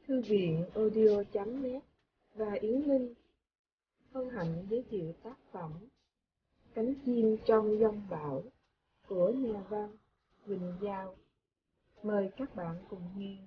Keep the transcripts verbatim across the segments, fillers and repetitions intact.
Thư viện audio chấm net và Yến Linh hân hạnh giới thiệu tác phẩm Cánh chim trong giông bão của nhà văn Quỳnh Giao. Mời các bạn cùng nghe.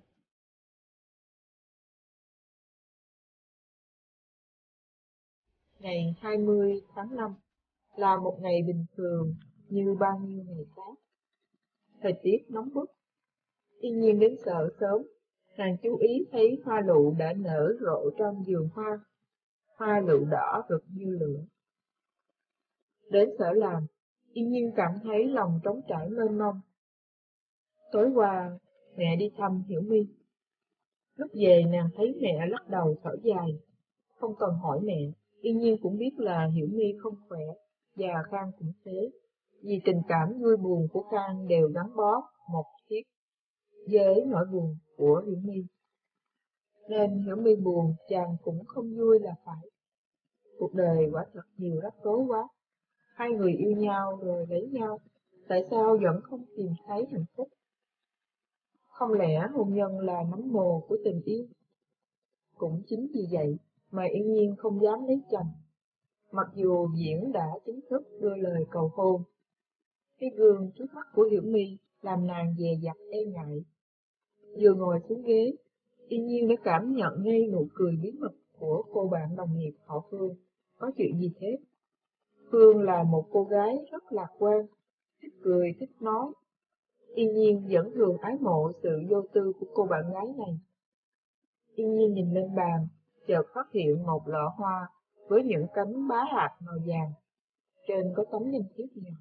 Ngày hai mươi tháng năm là một ngày bình thường như bao nhiêu ngày khác. Thời tiết nóng bức. Tuy nhiên đến sở sớm, nàng chú ý thấy hoa lựu đã nở rộ trong vườn hoa. Hoa lựu đỏ rực như lửa. Đến sở làm, Yên Nhiên cảm thấy lòng trống trải mênh mông. Tối qua, mẹ đi thăm Hiểu My. Lúc về nàng thấy mẹ lắc đầu thở dài. Không cần hỏi mẹ, Yên Nhiên cũng biết là Hiểu My không khỏe, và Khang cũng thế. Vì tình cảm vui buồn của Khang đều gắn bó một chiếc với nỗi buồn của Hiểu My. Nên Hiểu My buồn, chàng cũng không vui là phải. Cuộc đời quả thật nhiều rắc rối quá. Hai người yêu nhau rồi lấy nhau, tại sao vẫn không tìm thấy hạnh phúc? Không lẽ hôn nhân là nấm mồ của tình yêu? Cũng chính vì vậy mà Yên Nhiên không dám lấy chồng, mặc dù Diễn đã chính thức đưa lời cầu hôn. Cái gương trước mắt của Hiểu My làm nàng dè dặt e ngại. Vừa ngồi xuống ghế, Yên Nhiên đã cảm nhận ngay nụ cười bí mật của cô bạn đồng nghiệp họ Phương. Có chuyện gì thế? Phương là một cô gái rất lạc quan, thích cười, thích nói. Yên Nhiên vẫn thường ái mộ sự vô tư của cô bạn gái này. Yên Nhiên nhìn lên bàn, chợt phát hiện một lọ hoa với những cánh bá hạt màu vàng. Trên có tấm danh thiếp nhỏ.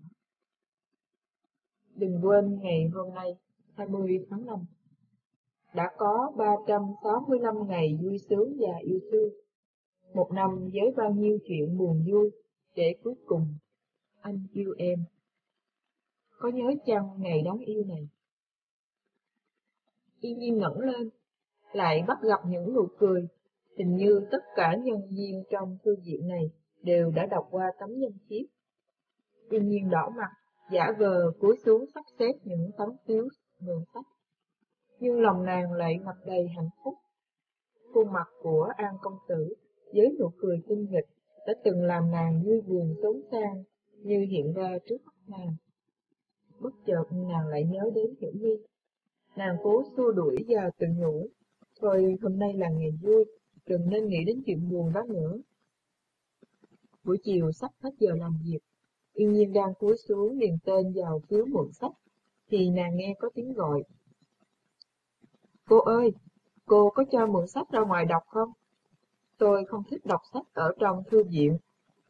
Đừng quên ngày hôm nay, hai mươi tháng năm. Đã có ba trăm sáu mươi lăm ngày vui sướng và yêu thương. Một năm với bao nhiêu chuyện buồn vui, để cuối cùng anh yêu em. Có nhớ chăng ngày đáng yêu này? Yên Nhiên ngẩng lên, lại bắt gặp những nụ cười. Hình như tất cả nhân viên trong thư viện này đều đã đọc qua tấm danh thiếp. Yên Nhiên đỏ mặt, giả vờ cúi xuống sắp xếp những tấm phiếu mượn sách. Nhưng lòng nàng lại ngập đầy hạnh phúc. Khuôn mặt của An công tử với nụ cười tinh nghịch đã từng làm nàng vui buồn xốn sang như hiện ra trước mắt nàng. Bất chợt nàng lại nhớ đến Hiểu My. Nàng cố xua đuổi và tự nhủ, thôi hôm nay là ngày vui, đừng nên nghĩ đến chuyện buồn đó nữa. Buổi chiều sắp hết giờ làm việc, Yên Nhiên đang cúi xuống điền tên vào phiếu mượn sách, thì nàng nghe có tiếng gọi. Cô ơi, cô có cho mượn sách ra ngoài đọc không? Tôi không thích đọc sách ở trong thư viện.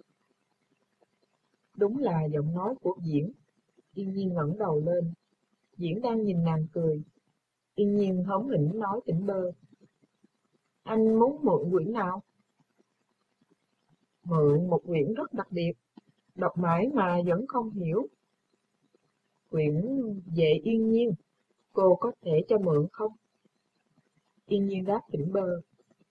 Đúng là giọng nói của Diễn. Yên Nhiên ngẩng đầu lên. Diễn đang nhìn nàng cười. Yên Nhiên hóm hỉnh nói tỉnh bơ. Anh muốn mượn quyển nào? Mượn một quyển rất đặc biệt, đọc mãi mà vẫn không hiểu. Quyển về Yên Nhiên, cô có thể cho mượn không? Yên Nhiên đáp tỉnh bơ.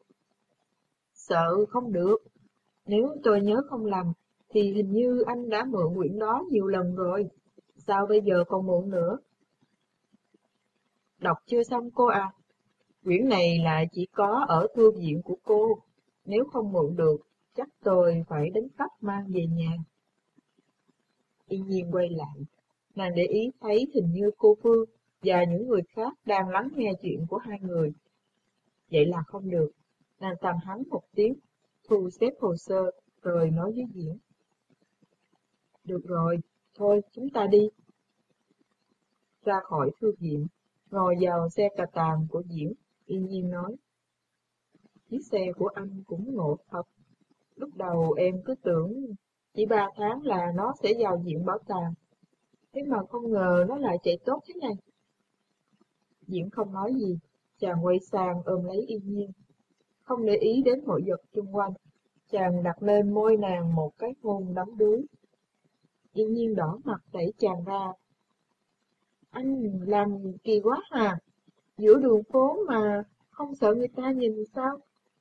Sợ không được, nếu tôi nhớ không lầm, thì hình như anh đã mượn quyển đó nhiều lần rồi, sao bây giờ còn mượn nữa? Đọc chưa xong cô à? Quyển này là chỉ có ở thư viện của cô, nếu không mượn được, chắc tôi phải đánh cắp mang về nhà. Yên Nhiên quay lại, nàng để ý thấy hình như cô Phương và những người khác đang lắng nghe chuyện của hai người. Vậy là không được, nàng tạm hắn một tiếng, thu xếp hồ sơ, rồi nói với Diễn. Được rồi, thôi chúng ta đi. Ra khỏi thư viện, ngồi vào xe cà tàng của Diễn, Yên Nhiên nói. Chiếc xe của anh cũng ngộ thật. Lúc đầu em cứ tưởng chỉ ba tháng là nó sẽ vào viện bảo tàng. Thế mà không ngờ nó lại chạy tốt thế này. Diễn không nói gì, chàng quay sang ôm lấy Yên Nhiên. Không để ý đến mọi vật xung quanh, chàng đặt lên môi nàng một cái hôn đắm đuối. Yên Nhiên đỏ mặt đẩy chàng ra. Anh làm kỳ quá à, giữa đường phố mà không sợ người ta nhìn sao?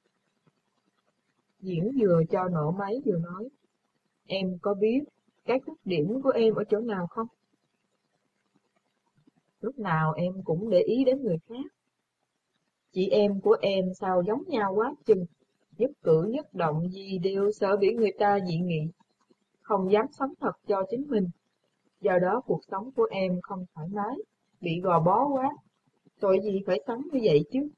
Diễn vừa cho nổ máy vừa nói. Em có biết cái khuyết điểm của em ở chỗ nào không? Lúc nào em cũng để ý đến người khác. Chị em của em sao giống nhau quá chừng, nhất cử nhất động gì đều sợ bị người ta dị nghị, không dám sống thật cho chính mình. Do đó cuộc sống của em không thoải mái, bị gò bó quá, tội gì phải sống như vậy chứ.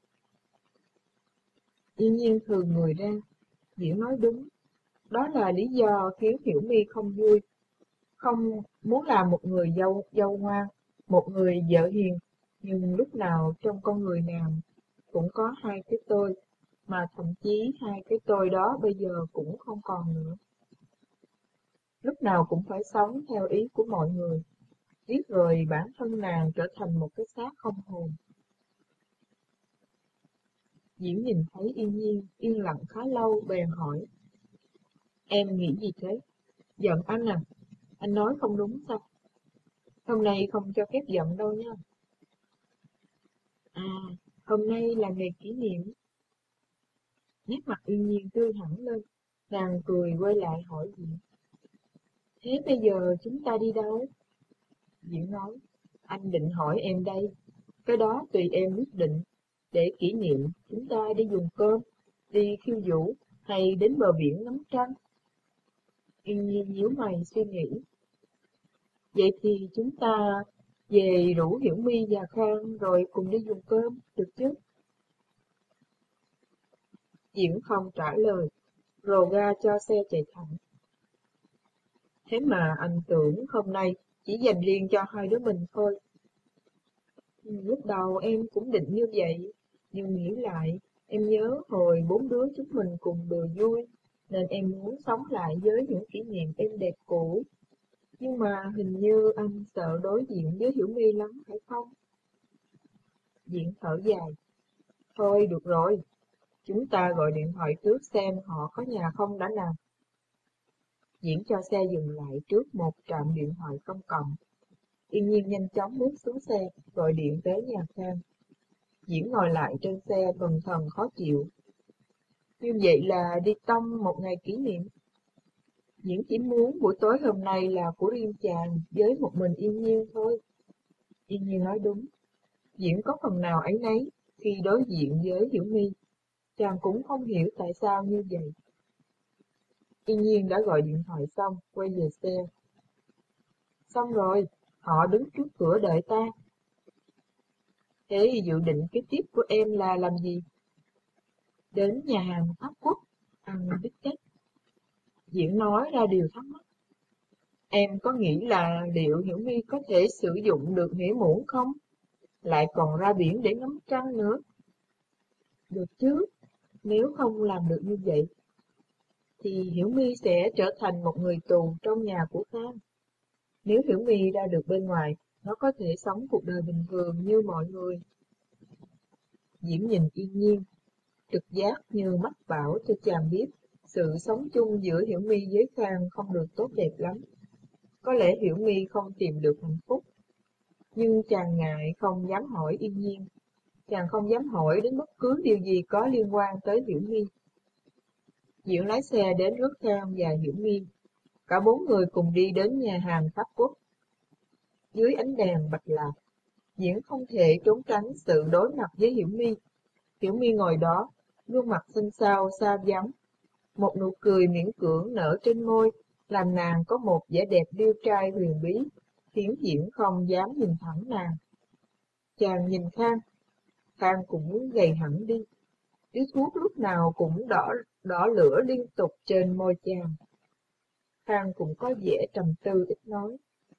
Yên Nhiên thường người ra, Diễm nói đúng, đó là lý do khiến Hiểu My không vui, không muốn làm một người dâu dâu ngoan, một người vợ hiền, nhưng lúc nào trong con người nàng cũng có hai cái tôi, mà thậm chí hai cái tôi đó bây giờ cũng không còn nữa. Lúc nào cũng phải sống theo ý của mọi người, riết rồi bản thân nàng trở thành một cái xác không hồn. Diễm nhìn thấy Yên Nhiên yên lặng khá lâu bèn hỏi, em nghĩ gì thế? Giận anh à? Anh nói không đúng sao? Hôm nay không cho phép giận đâu nha. À, hôm nay là ngày kỷ niệm. Nét mặt Yên Nhiên tươi hẳn lên, nàng cười quay lại hỏi Diễm, thế bây giờ chúng ta đi đâu? Diễm nói, anh định hỏi em đây, cái đó tùy em quyết định. Để kỷ niệm, chúng ta đi dùng cơm, đi khiêu vũ, hay đến bờ biển ngắm trăng? Yên Nhiên nhíu mày suy nghĩ. Vậy thì chúng ta về rủ Hiểu My và Khang rồi cùng đi dùng cơm, được chứ? Diễm không trả lời, rồ ga cho xe chạy thẳng. Thế mà anh tưởng hôm nay chỉ dành riêng cho hai đứa mình thôi. Lúc đầu em cũng định như vậy, nhưng nghĩ lại, em nhớ hồi bốn đứa chúng mình cùng đùa vui, nên em muốn sống lại với những kỷ niệm êm đẹp cũ. Nhưng mà hình như anh sợ đối diện với Hiểu My lắm, phải không? Diện thở dài. Thôi được rồi, chúng ta gọi điện thoại trước xem họ có nhà không đã nào. Diễn cho xe dừng lại trước một trạm điện thoại công cộng. Yên Nhiên nhanh chóng bước xuống xe, gọi điện tới nhà Khang. Diễn ngồi lại trên xe bần thần khó chịu. Như vậy là đi tông một ngày kỷ niệm. Diễn chỉ muốn buổi tối hôm nay là của riêng chàng với một mình Yên Nhiên thôi. Yên Nhiên nói đúng. Diễn có phần nào áy náy khi đối diện với Hiểu My. Chàng cũng không hiểu tại sao như vậy. Yên Nhiên đã gọi điện thoại xong, quay về xe. Xong rồi, họ đứng trước cửa đợi ta. Thế dự định kế tiếp của em là làm gì? Đến nhà hàng Pháp Quốc, ăn bít tết. Diễn nói ra điều thắc mắc. Em có nghĩ là liệu Hiểu My có thể sử dụng được nghĩa muỗng không? Lại còn ra biển để ngắm trăng nữa. Được chứ, nếu không làm được như vậy, thì Hiểu My sẽ trở thành một người tù trong nhà của Khang. Nếu Hiểu My ra được bên ngoài, nó có thể sống cuộc đời bình thường như mọi người. Diễm nhìn Yên Nhiên, trực giác như mách bảo cho chàng biết sự sống chung giữa Hiểu My với Khang không được tốt đẹp lắm. Có lẽ Hiểu My không tìm được hạnh phúc, nhưng chàng ngại không dám hỏi Yên Nhiên. Chàng không dám hỏi đến bất cứ điều gì có liên quan tới Hiểu My. Diễm lái xe đến rước Khang và Hiểu My. Cả bốn người cùng đi đến nhà hàng Pháp Quốc. Dưới ánh đèn bạch lạc, Diễn không thể trốn tránh sự đối mặt với Hiểu My. Hiểu My ngồi đó, gương mặt xinh xao xa vắng, một nụ cười miễn cưỡng nở trên môi, làm nàng có một vẻ đẹp điêu trai huyền bí, khiến Diễn không dám nhìn thẳng nàng. Chàng nhìn Khang, Khang cũng gầy hẳn đi, điếu thuốc lúc nào cũng đỏ đỏ lửa liên tục trên môi chàng. Khang cũng có vẻ trầm tư ít nói.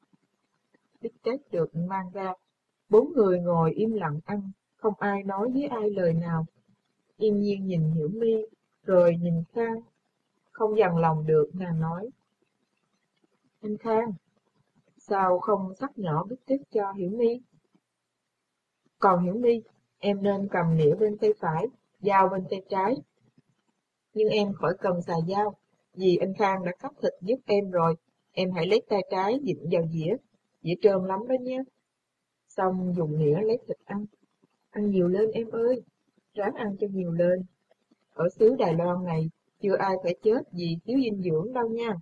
Bít tết được mang ra, bốn người ngồi im lặng ăn, không ai nói với ai lời nào. Yên Nhiên nhìn Hiểu My, rồi nhìn Khang, không dằn lòng được nàng nói. Anh Khang, sao không cắt nhỏ bít tết cho Hiểu My? Còn Hiểu My, em nên cầm nĩa bên tay phải, dao bên tay trái. Nhưng em khỏi cần xài dao, vì anh Khang đã cắt thịt giúp em rồi, em hãy lấy tay trái vịn vào dĩa, dĩa trơn lắm đó nhé. Xong dùng nĩa lấy thịt ăn, ăn nhiều lên em ơi, ráng ăn cho nhiều lên. Ở xứ Đài Loan này, chưa ai phải chết vì thiếu dinh dưỡng đâu nha.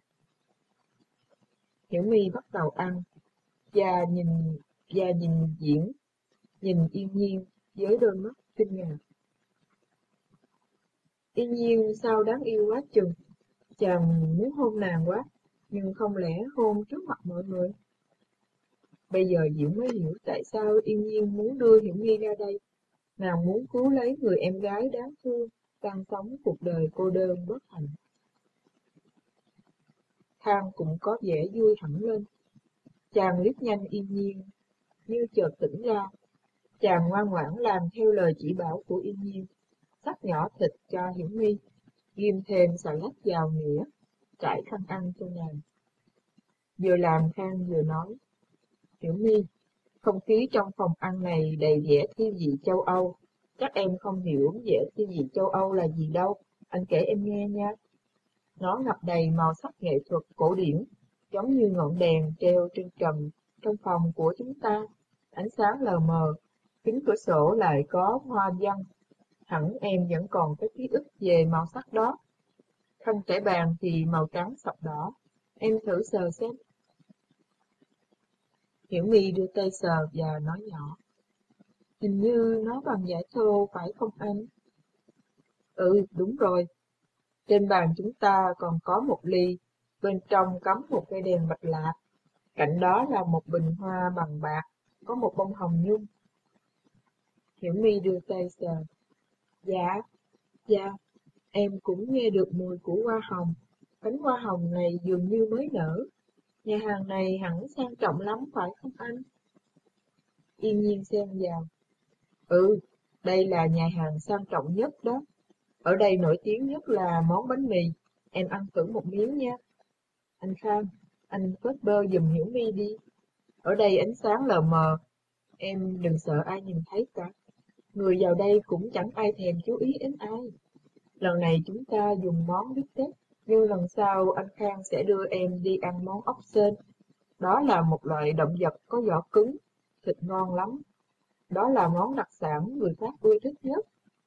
Hiểu My bắt đầu ăn, và nhìn và nhìn Diễn, nhìn Yên Nhiên với đôi mắt kinh ngạc. Yên Nhiên sao đáng yêu quá chừng. Chàng muốn hôn nàng quá, nhưng không lẽ hôn trước mặt mọi người. Bây giờ Diễm mới hiểu tại sao Yên Nhiên muốn đưa Hiểu My ra đây. Nàng muốn cứu lấy người em gái đáng thương, đang sống cuộc đời cô đơn bất hạnh. Khang cũng có vẻ vui hẳn lên. Chàng liếc nhanh Yên Nhiên, như chợt tỉnh ra. Chàng ngoan ngoãn làm theo lời chỉ bảo của Yên Nhiên, xắt nhỏ thịt cho Hiểu My, ghim thêm xà lách vào nĩa, trải khăn ăn cho nàng. Vừa làm Khang vừa nói, Hiểu My, không khí trong phòng ăn này đầy vẻ thiên vị châu Âu. Chắc em không hiểu vẻ thiên vị châu Âu là gì đâu, anh kể em nghe nha. Nó ngập đầy màu sắc nghệ thuật cổ điển, giống như ngọn đèn treo trên trần trong phòng của chúng ta. Ánh sáng lờ mờ, kính cửa sổ lại có hoa văn. Hẳn em vẫn còn cái ký ức về màu sắc đó. Khăn trải bàn thì màu trắng sọc đỏ. Em thử sờ xem. Hiểu My đưa tay sờ và nói nhỏ. Hình như nó bằng vải thô phải không anh? Ừ, đúng rồi. Trên bàn chúng ta còn có một ly, bên trong cắm một cây đèn bạch lạc. Cạnh đó là một bình hoa bằng bạc, có một bông hồng nhung. Hiểu My đưa tay sờ. Dạ, dạ, em cũng nghe được mùi của hoa hồng. Cánh hoa hồng này dường như mới nở. Nhà hàng này hẳn sang trọng lắm phải không anh? Yên Nhiên xen vào. Ừ, đây là nhà hàng sang trọng nhất đó. Ở đây nổi tiếng nhất là món bánh mì. Em ăn thử một miếng nha. Anh Khang, anh phớt bơ giùm Hiểu My đi. Ở đây ánh sáng lờ mờ, em đừng sợ ai nhìn thấy cả. Người vào đây cũng chẳng ai thèm chú ý đến ai. Lần này chúng ta dùng món bít tết, nhưng lần sau anh Khang sẽ đưa em đi ăn món ốc sên. Đó là một loại động vật có vỏ cứng, thịt ngon lắm. Đó là món đặc sản người Pháp ưa thích nhất.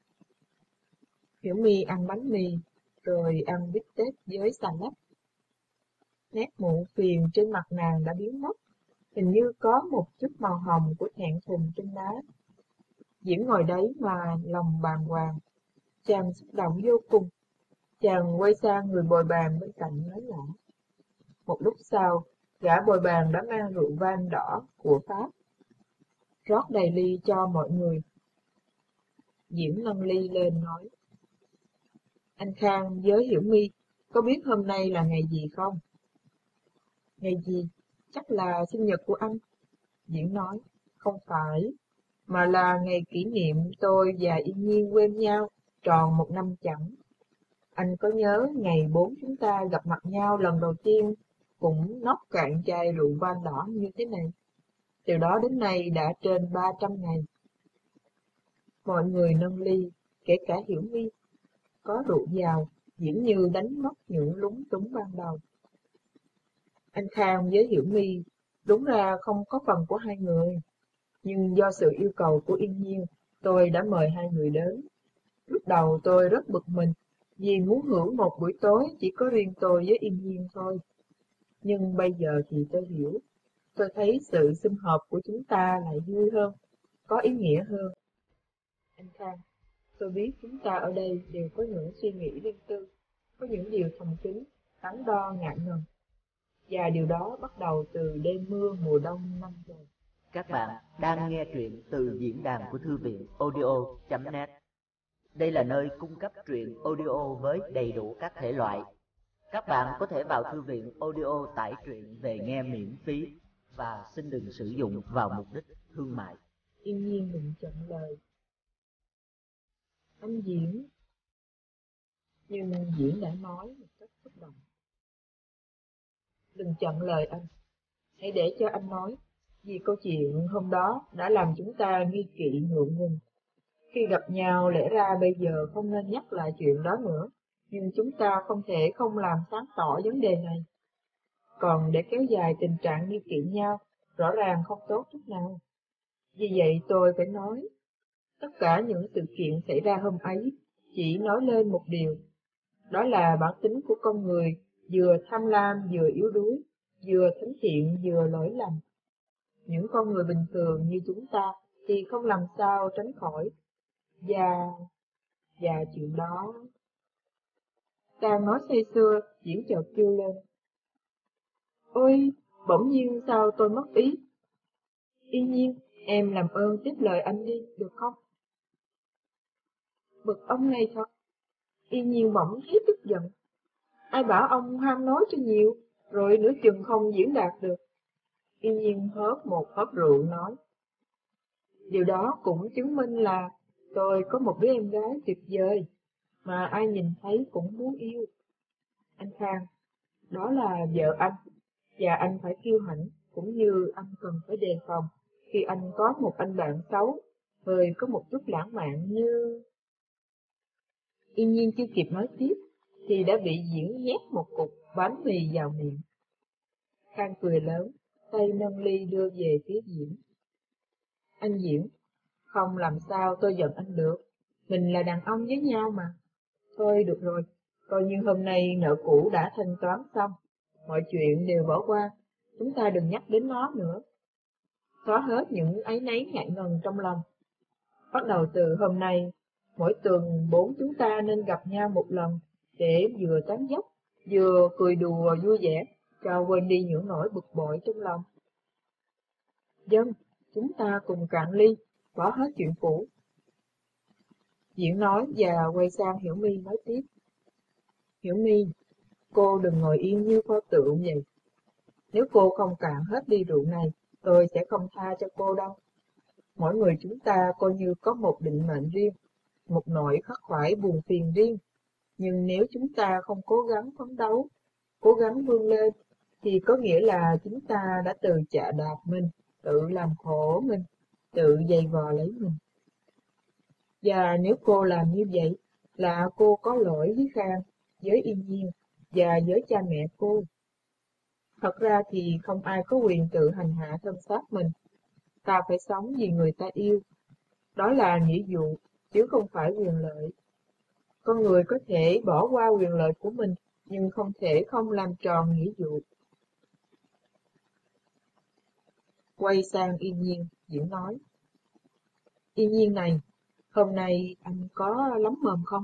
Hiểu My ăn bánh mì, rồi ăn bít tết với xà lách. Nét muộn phiền trên mặt nàng đã biến mất, hình như có một chút màu hồng của thẹn thùng trên má. Diễm ngồi đấy mà lòng bàng hoàng, chàng xúc động vô cùng. Chàng quay sang người bồi bàn bên cạnh nói nhỏ. Một lúc sau, gã bồi bàn đã mang rượu vang đỏ của Pháp, rót đầy ly cho mọi người. Diễm nâng ly lên nói. Anh Khang với Hiểu My, có biết hôm nay là ngày gì không? Ngày gì? Chắc là sinh nhật của anh. Diễm nói. Không phải, mà là ngày kỷ niệm tôi và Yên Nhiên quen nhau, tròn một năm chẳng. Anh có nhớ ngày bốn chúng ta gặp mặt nhau lần đầu tiên, cũng nốc cạn chai rượu vang đỏ như thế này. Từ đó đến nay đã trên ba trăm ngày. Mọi người nâng ly, kể cả Hiểu My. Có rượu vào, Diễm Như đánh mất những lúng túng ban đầu. Anh Khang với Hiểu My đúng ra không có phần của hai người, nhưng do sự yêu cầu của Yên Nhiên, tôi đã mời hai người đến. Lúc đầu tôi rất bực mình, vì muốn hưởng một buổi tối chỉ có riêng tôi với Yên Nhiên thôi. Nhưng bây giờ thì tôi hiểu, tôi thấy sự sum họp của chúng ta lại vui hơn, có ý nghĩa hơn. Anh Khang, tôi biết chúng ta ở đây đều có những suy nghĩ riêng tư, có những điều thầm kín, đắn đo ngại ngần. Và điều đó bắt đầu từ đêm mưa mùa đông năm rồi. Các bạn đang nghe truyện từ diễn đàn của thư viện audio chấm net. Đây là nơi cung cấp truyện audio với đầy đủ các thể loại. Các bạn có thể vào thư viện audio tải truyện về nghe miễn phí và xin đừng sử dụng vào mục đích thương mại. Yên Nhiên đừng chặn lời. Anh Diễn, nhưng Diễn đã nói một cách xúc động. Đừng chặn lời anh, hãy để cho anh nói, vì câu chuyện hôm đó đã làm chúng ta nghi kỵ ngượng ngùng. Khi gặp nhau lẽ ra bây giờ không nên nhắc lại chuyện đó nữa, nhưng chúng ta không thể không làm sáng tỏ vấn đề này. Còn để kéo dài tình trạng nghi kỵ nhau, rõ ràng không tốt chút nào. Vì vậy tôi phải nói, tất cả những sự kiện xảy ra hôm ấy chỉ nói lên một điều, đó là bản tính của con người vừa tham lam vừa yếu đuối, vừa thánh thiện vừa lỗi lầm. Những con người bình thường như chúng ta thì không làm sao tránh khỏi. Và, và chuyện đó Đang nói say sưa, Diễn chợt kêu lên. Ôi, bỗng nhiên sao tôi mất ý? Yên Nhiên, em làm ơn tiếp lời anh đi, được không? Bực ông này thật. Yên Nhiên bỗng thấy tức giận. Ai bảo ông ham nói cho nhiều, rồi nửa chừng không diễn đạt được. Yên Nhiên hớp một hớp rượu nói. Điều đó cũng chứng minh là tôi có một đứa em gái tuyệt vời, mà ai nhìn thấy cũng muốn yêu. Anh Khang, đó là vợ anh, và anh phải kiêu hãnh, cũng như anh cần phải đề phòng khi anh có một anh bạn xấu, hơi có một chút lãng mạn như... Yên Nhiên chưa kịp nói tiếp, thì đã bị Diễn nhét một cục bánh mì vào miệng. Khang cười lớn, tay nâng ly đưa về phía Diễn. Anh Diễn, không làm sao tôi giận anh được, mình là đàn ông với nhau mà. Thôi được rồi, coi như hôm nay nợ cũ đã thanh toán xong, mọi chuyện đều bỏ qua, chúng ta đừng nhắc đến nó nữa. Xóa hết những áy náy ngại ngần trong lòng. Bắt đầu từ hôm nay, mỗi tuần bốn chúng ta nên gặp nhau một lần, để vừa tán dóc, vừa cười đùa vui vẻ, cho quên đi những nỗi bực bội trong lòng. Dân, chúng ta cùng cạn ly, bỏ hết chuyện cũ. Diễn nói và quay sang Hiểu My nói tiếp. Hiểu My, cô đừng ngồi yên như pho tượng vậy. Nếu cô không cạn hết ly rượu này, tôi sẽ không tha cho cô đâu. Mỗi người chúng ta coi như có một định mệnh riêng, một nỗi khắc khoải buồn phiền riêng. Nhưng nếu chúng ta không cố gắng phấn đấu, cố gắng vươn lên, thì có nghĩa là chúng ta đã tự chạ đạp mình, tự làm khổ mình, tự giày vò lấy mình. Và nếu cô làm như vậy, là cô có lỗi với Khang, với Yên Nhiên và với cha mẹ cô. Thật ra thì không ai có quyền tự hành hạ thân xác mình. Ta phải sống vì người ta yêu. Đó là nghĩa vụ, chứ không phải quyền lợi. Con người có thể bỏ qua quyền lợi của mình, nhưng không thể không làm tròn nghĩa vụ. Quay sang Yên Nhiên, Diễn nói. Yên Nhiên này, hôm nay anh có lắm mồm không?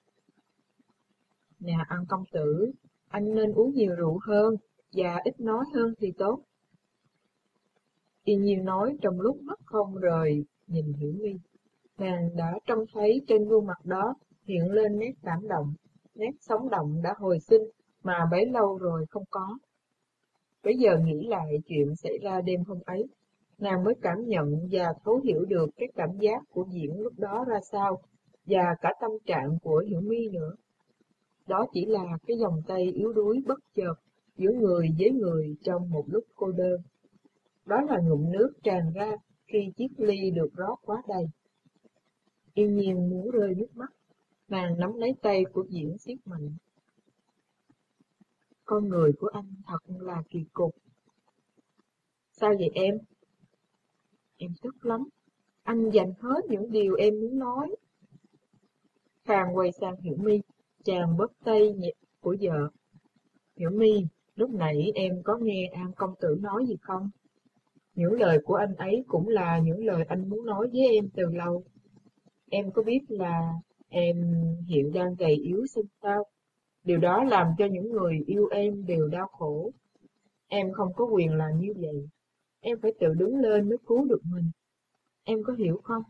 Nè ăn công tử, anh nên uống nhiều rượu hơn, và ít nói hơn thì tốt. Yên Nhiên nói trong lúc mắt không rời, nhìn Hiểu My. Nàng đã trông thấy trên gương mặt đó hiện lên nét cảm động, nét sống động đã hồi sinh mà bấy lâu rồi không có. Bây giờ nghĩ lại chuyện xảy ra đêm hôm ấy, nàng mới cảm nhận và thấu hiểu được cái cảm giác của Diễn lúc đó ra sao, và cả tâm trạng của Hiểu My nữa. Đó chỉ là cái vòng tay yếu đuối bất chợt giữa người với người trong một lúc cô đơn. Đó là ngụm nước tràn ra khi chiếc ly được rót quá đầy. Yên Nhiên muốn rơi nước mắt, nàng nắm lấy tay của Diễn siết mạnh. Con người của anh thật là kỳ cục. Sao vậy em? Em tức lắm. Anh dành hết những điều em muốn nói. Khang quay sang Hiểu My, chàng bóp tay nhẹ của vợ. Hiểu My, lúc nãy em có nghe An công tử nói gì không? Những lời của anh ấy cũng là những lời anh muốn nói với em từ lâu. Em có biết là em hiện đang gầy yếu xem sao? Điều đó làm cho những người yêu em đều đau khổ. Em không có quyền làm như vậy. Em phải tự đứng lên mới cứu được mình. Em có hiểu không?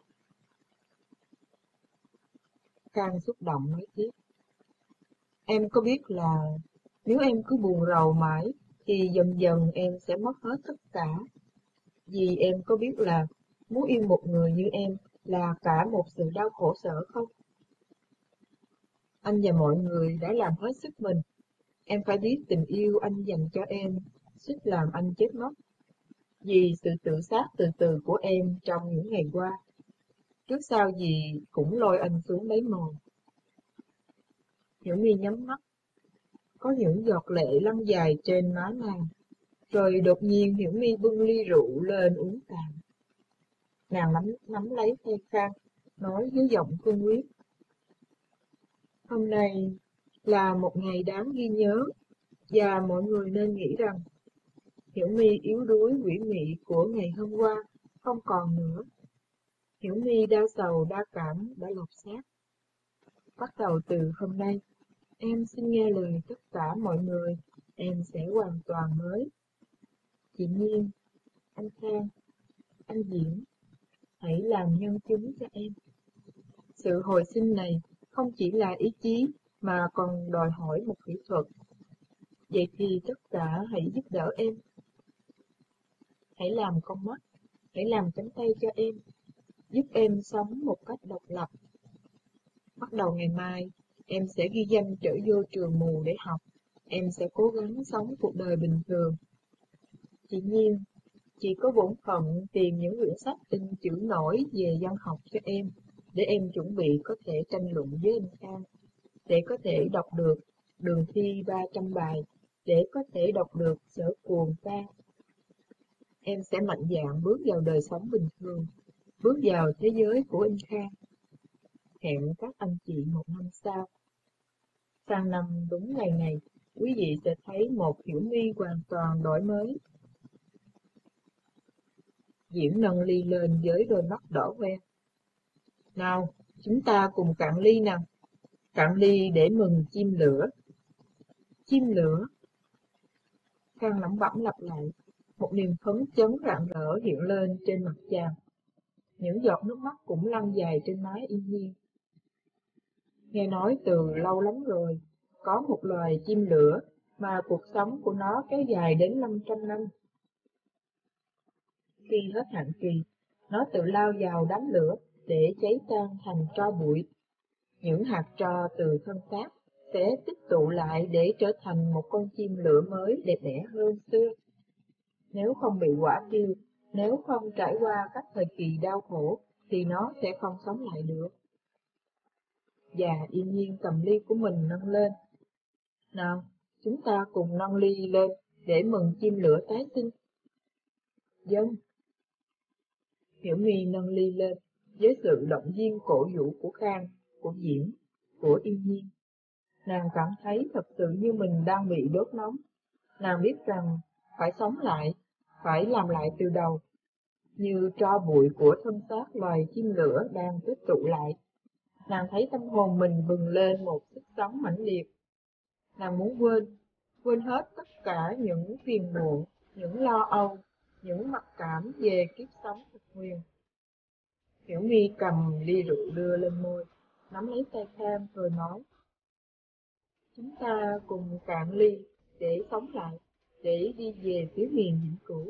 Khang xúc động nói tiếp. Em có biết là nếu em cứ buồn rầu mãi, thì dần dần em sẽ mất hết tất cả. Vì em có biết là muốn yêu một người như em là cả một sự đau khổ sở không? Anh và mọi người đã làm hết sức mình. Em phải biết tình yêu anh dành cho em suýt làm anh chết mất. Vì sự tự sát từ từ của em trong những ngày qua, trước sau gì cũng lôi anh xuống đáy mòn. Hiểu My nhắm mắt, có những giọt lệ lăn dài trên má nàng. Rồi đột nhiên Hiểu My bưng ly rượu lên uống cạn. Nàng nắm, nắm lấy tay Khang, nói với giọng cương quyết. Hôm nay là một ngày đáng ghi nhớ, và mọi người nên nghĩ rằng Hiểu My yếu đuối quỷ mị của ngày hôm qua không còn nữa. Hiểu My đa sầu đa cảm đã lột xác. Bắt đầu từ hôm nay, Em xin nghe lời tất cả mọi người, em sẽ hoàn toàn mới. Chị Nhiên, anh Khang, anh Diễn, hãy làm nhân chứng cho em. Sự hồi sinh này không chỉ là ý chí mà còn đòi hỏi một kỹ thuật. Vậy thì tất cả hãy giúp đỡ em. Hãy làm con mắt, hãy làm cánh tay cho em, giúp em sống một cách độc lập. Bắt đầu ngày mai, em sẽ ghi danh trở vô trường mù để học. Em sẽ cố gắng sống cuộc đời bình thường. Chị Nhiên, chị có bổn phận tìm những quyển sách in chữ nổi về văn học cho em, để em chuẩn bị có thể tranh luận với anh Khang, để có thể đọc được Đường Thi ba trăm bài, để có thể đọc được Sở Cuồng ca. Em sẽ mạnh dạn bước vào đời sống bình thường, bước vào thế giới của anh Khang. Hẹn các anh chị một năm sau. Sang năm đúng ngày này, quý vị sẽ thấy một Hiểu My hoàn toàn đổi mới. Diễn nâng ly lên với đôi mắt đỏ hoe. Nào, chúng ta cùng cạn ly nào. Cạn ly để mừng chim lửa. Chim lửa. Khang lẩm bẩm lặp lại. Một niềm phấn chấn rạng rỡ hiện lên trên mặt chàng. Những giọt nước mắt cũng lăn dài trên má Yên Nhiên. Nghe nói từ lâu lắm rồi, có một loài chim lửa mà cuộc sống của nó kéo dài đến năm trăm năm. Khi hết hạn kỳ, nó tự lao vào đám lửa để cháy tan thành tro bụi. Những hạt tro từ thân xác sẽ tích tụ lại để trở thành một con chim lửa mới đẹp đẽ hơn xưa. Nếu không bị hỏa thiêu, nếu không trải qua các thời kỳ đau khổ, thì nó sẽ không sống lại được. Và Yên Nhiên cầm ly của mình nâng lên. Nào, chúng ta cùng nâng ly lên để mừng chim lửa tái sinh. Dân. Hiểu My nâng ly lên với sự động viên cổ vũ của Khang, của Diễn, của Yên Nhiên. Nàng cảm thấy thật sự như mình đang bị đốt nóng. Nàng biết rằng phải sống lại, phải làm lại từ đầu. Như tro bụi của thân xác loài chim lửa đang tích tụ lại. Nàng thấy tâm hồn mình bừng lên một sức sống mãnh liệt. Nàng muốn quên, quên hết tất cả những phiền muộn, những lo âu, những mặc cảm về kiếp sống thực nguyên. Hiểu My cầm ly rượu đưa lên môi, nắm lấy tay Khang rồi nói. Chúng ta cùng cạn ly để sống lại, để đi về phía miền vĩnh cửu.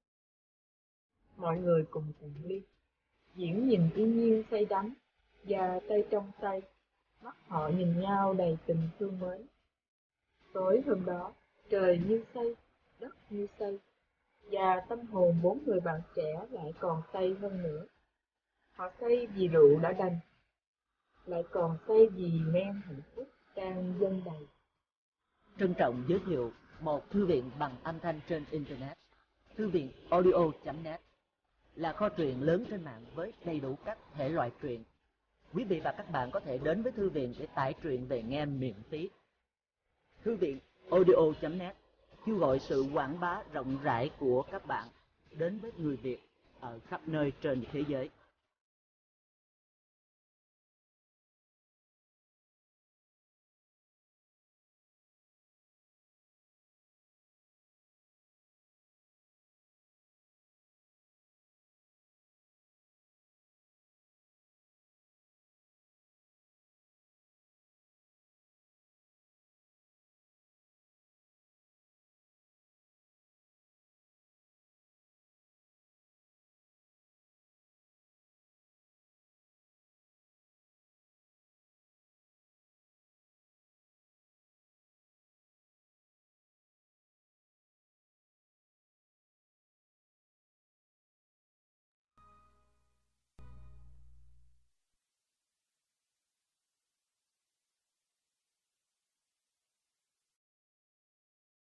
Mọi người cùng cạn ly. Diễn nhìn Yên Nhiên say đắm, và tay trong tay, mắt họ nhìn nhau đầy tình thương mới. Tối hôm đó, trời như say, đất như say, và tâm hồn bốn người bạn trẻ lại còn say hơn nữa. Họ say vì rượu đã đành, lại còn say vì men hạnh phúc đang dâng đầy. Trân trọng giới thiệu một thư viện bằng âm thanh trên Internet. Thư viện audio chấm net là kho truyện lớn trên mạng với đầy đủ các thể loại truyện. Quý vị và các bạn có thể đến với thư viện để tải truyện về nghe miễn phí. Thư viện audio chấm net kêu gọi sự quảng bá rộng rãi của các bạn đến với người Việt ở khắp nơi trên thế giới.